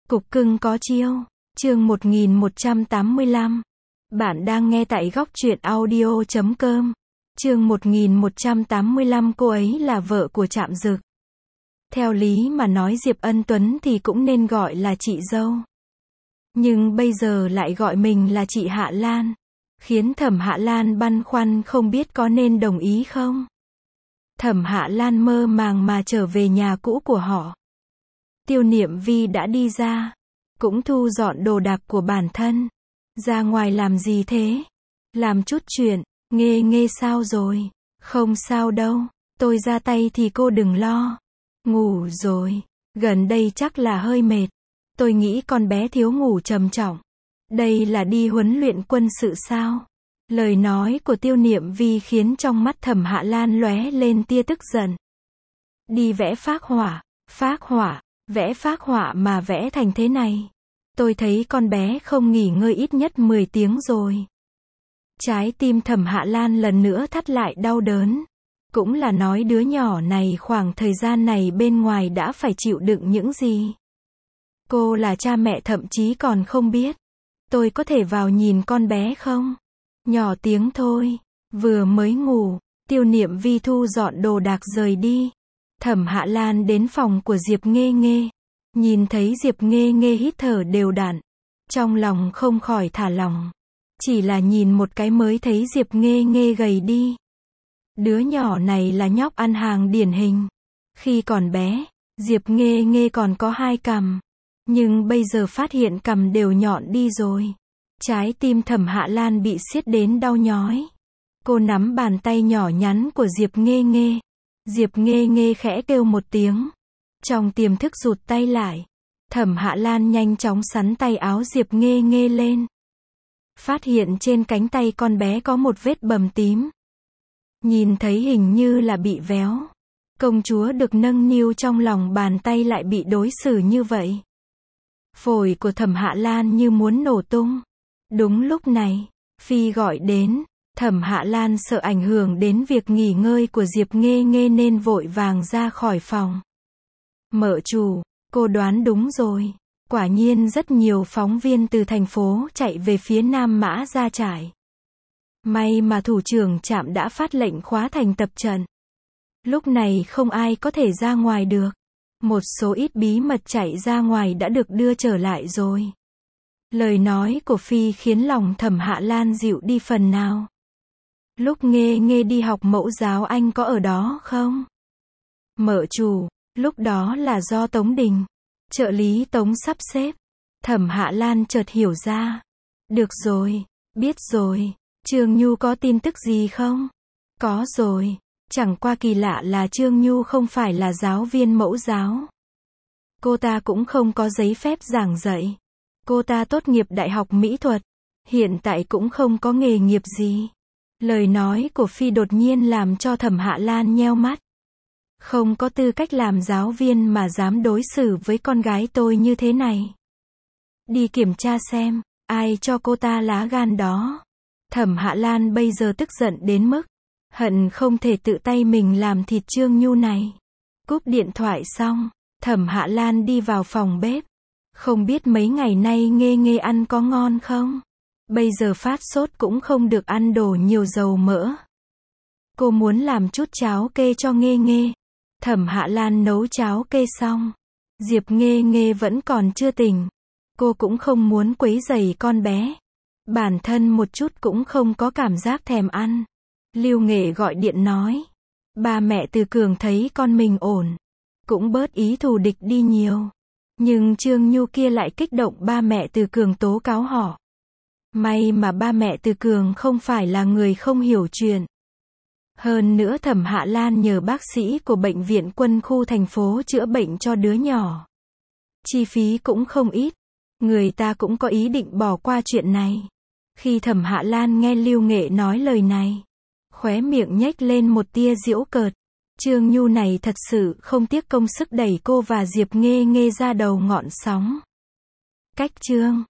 Cục cưng có chiêu. Chương 1185. Bạn đang nghe tại góc truyện audio.com. Chương 1185. Cô ấy là vợ của Trạm Dực. Theo lý mà nói Diệp Ân Tuấn thì cũng nên gọi là chị dâu. Nhưng bây giờ lại gọi mình là chị Hạ Lan, khiến Thẩm Hạ Lan băn khoăn không biết có nên đồng ý không. Thẩm Hạ Lan mơ màng mà trở về nhà cũ của họ. Tiêu Niệm Vi đã đi ra, cũng thu dọn đồ đạc của bản thân. Ra ngoài làm gì thế? Làm chút chuyện. Nghe sao rồi? Không sao đâu, tôi ra tay thì cô đừng lo. Ngủ rồi, gần đây chắc là hơi mệt. Tôi nghĩ con bé thiếu ngủ trầm trọng. Đây là đi huấn luyện quân sự sao? Lời nói của Tiêu Niệm Vi khiến trong mắt Thẩm Hạ Lan lóe lên tia tức giận. Đi vẽ phác họa, vẽ phác họa mà vẽ thành thế này. Tôi thấy con bé không nghỉ ngơi ít nhất 10 tiếng rồi. Trái tim Thẩm Hạ Lan lần nữa thắt lại đau đớn. Cũng là nói đứa nhỏ này khoảng thời gian này bên ngoài đã phải chịu đựng những gì. Cô là cha mẹ thậm chí còn không biết. Tôi có thể vào nhìn con bé không? Nhỏ tiếng thôi. Vừa mới ngủ, Tiêu Niệm Vi thu dọn đồ đạc rời đi. Thẩm Hạ Lan đến phòng của Diệp Nghê Nghê. Nhìn thấy Diệp Nghê Nghê hít thở đều đặn. Trong lòng không khỏi thả lỏng. Chỉ là nhìn một cái mới thấy Diệp Nghê Nghê gầy đi. Đứa nhỏ này là nhóc ăn hàng điển hình. Khi còn bé, Diệp Nghê Nghê còn có 2 cằm. Nhưng bây giờ phát hiện cằm đều nhọn đi rồi. Trái tim Thẩm Hạ Lan bị siết đến đau nhói. Cô nắm bàn tay nhỏ nhắn của Diệp Nghê Nghê. Diệp Nghê Nghê khẽ kêu một tiếng. Trong tiềm thức rụt tay lại. Thẩm Hạ Lan nhanh chóng xắn tay áo Diệp Nghê Nghê lên. Phát hiện trên cánh tay con bé có một vết bầm tím. Nhìn thấy hình như là bị véo. Công chúa được nâng niu trong lòng bàn tay lại bị đối xử như vậy. Phổi của Thẩm Hạ Lan như muốn nổ tung. Đúng lúc này, Phi gọi đến. Thẩm Hạ Lan sợ ảnh hưởng đến việc nghỉ ngơi của Diệp Nghê Nghê nên vội vàng ra khỏi phòng. Mợ chủ, cô đoán đúng rồi. Quả nhiên rất nhiều phóng viên từ thành phố chạy về phía Nam Mã Gia Trải. May mà thủ trưởng Trạm đã phát lệnh khóa thành tập trận. Lúc này không ai có thể ra ngoài được. Một số ít bí mật chạy ra ngoài đã được đưa trở lại rồi. Lời nói của Phi khiến lòng Thẩm Hạ Lan dịu đi phần nào. Lúc Nghê Nghê đi học mẫu giáo anh có ở đó không? Mợ chủ, lúc đó là do Tống Đình, trợ lý Tống sắp xếp. Thẩm Hạ Lan chợt hiểu ra. Được rồi, biết rồi. Trương Nhu có tin tức gì không? Có rồi. Chẳng qua kỳ lạ là Trương Nhu không phải là giáo viên mẫu giáo. Cô ta cũng không có giấy phép giảng dạy. Cô ta tốt nghiệp Đại học Mỹ thuật. Hiện tại cũng không có nghề nghiệp gì. Lời nói của Phi đột nhiên làm cho Thẩm Hạ Lan nheo mắt. Không có tư cách làm giáo viên mà dám đối xử với con gái tôi như thế này. Đi kiểm tra xem, ai cho cô ta lá gan đó. Thẩm Hạ Lan bây giờ tức giận đến mức hận không thể tự tay mình làm thịt Trương Nhu này. Cúp điện thoại xong, Thẩm Hạ Lan đi vào phòng bếp. Không biết mấy ngày nay Nghê Nghê ăn có ngon không? Bây giờ phát sốt cũng không được ăn đồ nhiều dầu mỡ. Cô muốn làm chút cháo kê cho Nghê Nghê. Thẩm Hạ Lan nấu cháo kê xong. Diệp Nghê Nghê vẫn còn chưa tỉnh. Cô cũng không muốn quấy rầy con bé. Bản thân một chút cũng không có cảm giác thèm ăn. Lưu Nghệ gọi điện nói. Ba mẹ Từ Cường thấy con mình ổn. Cũng bớt ý thù địch đi nhiều. Nhưng Trương Nhu kia lại kích động ba mẹ Từ Cường tố cáo họ. May mà ba mẹ Từ Cường không phải là người không hiểu chuyện. Hơn nữa Thẩm Hạ Lan nhờ bác sĩ của bệnh viện quân khu thành phố chữa bệnh cho đứa nhỏ. Chi phí cũng không ít. Người ta cũng có ý định bỏ qua chuyện này. Khi Thẩm Hạ Lan nghe Lưu Nghệ nói lời này, khóe miệng nhếch lên một tia giễu cợt. Trương Nhu này thật sự không tiếc công sức đẩy cô và Diệp Nghê Nghê ra đầu ngọn sóng. Cách chương